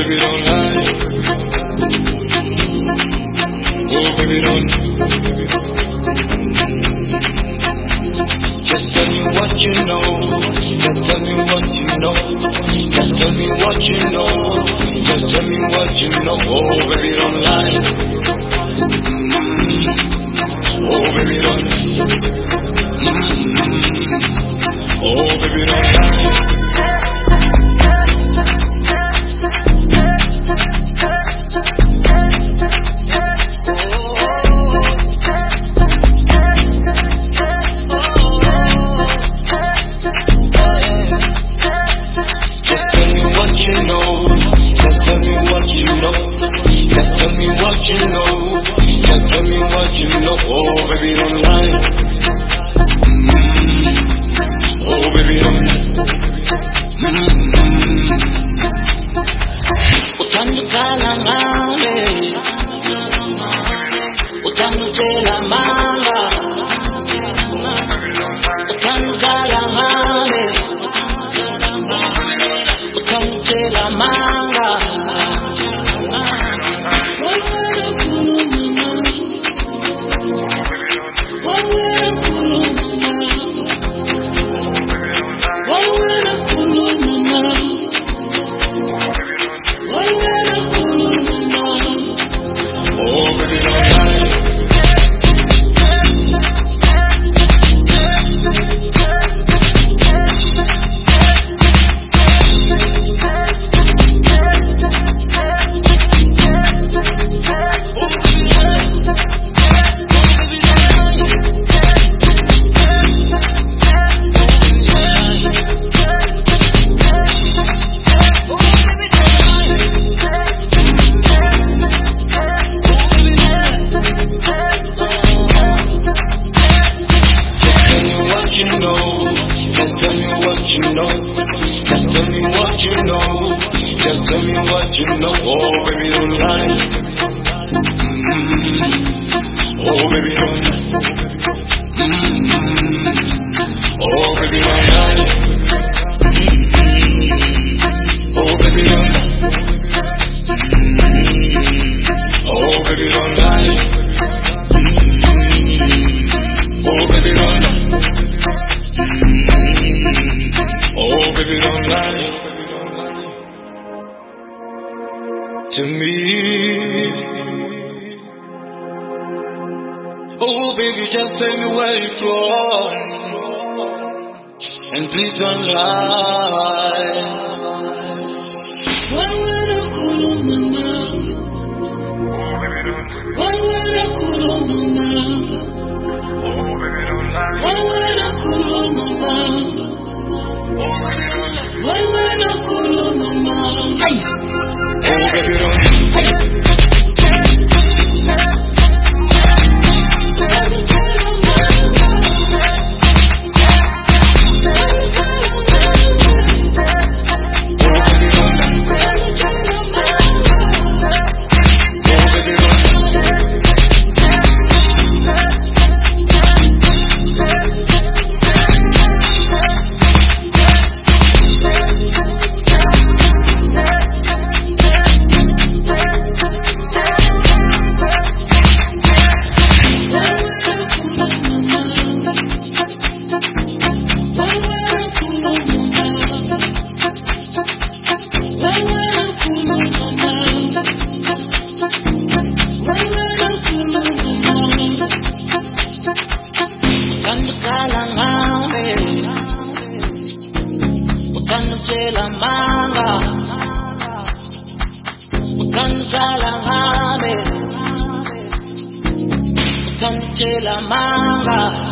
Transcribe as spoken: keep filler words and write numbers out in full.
baby, don't lie. Oh, baby, don't. Just tell me what you know. Just tell me what you know. Just tell me what you know. Just tell me what you know. Oh, baby, don't lie. Mm-hmm. Oh, baby, don't. Mm-hmm. Oh, baby, don't lie. To me, oh baby, just tell me where you're from, and please don't lie. Why would I call on mama? Why would I call on mama? Why would I call on mama? Why would I call on mama? Oh, baby, don't. La manga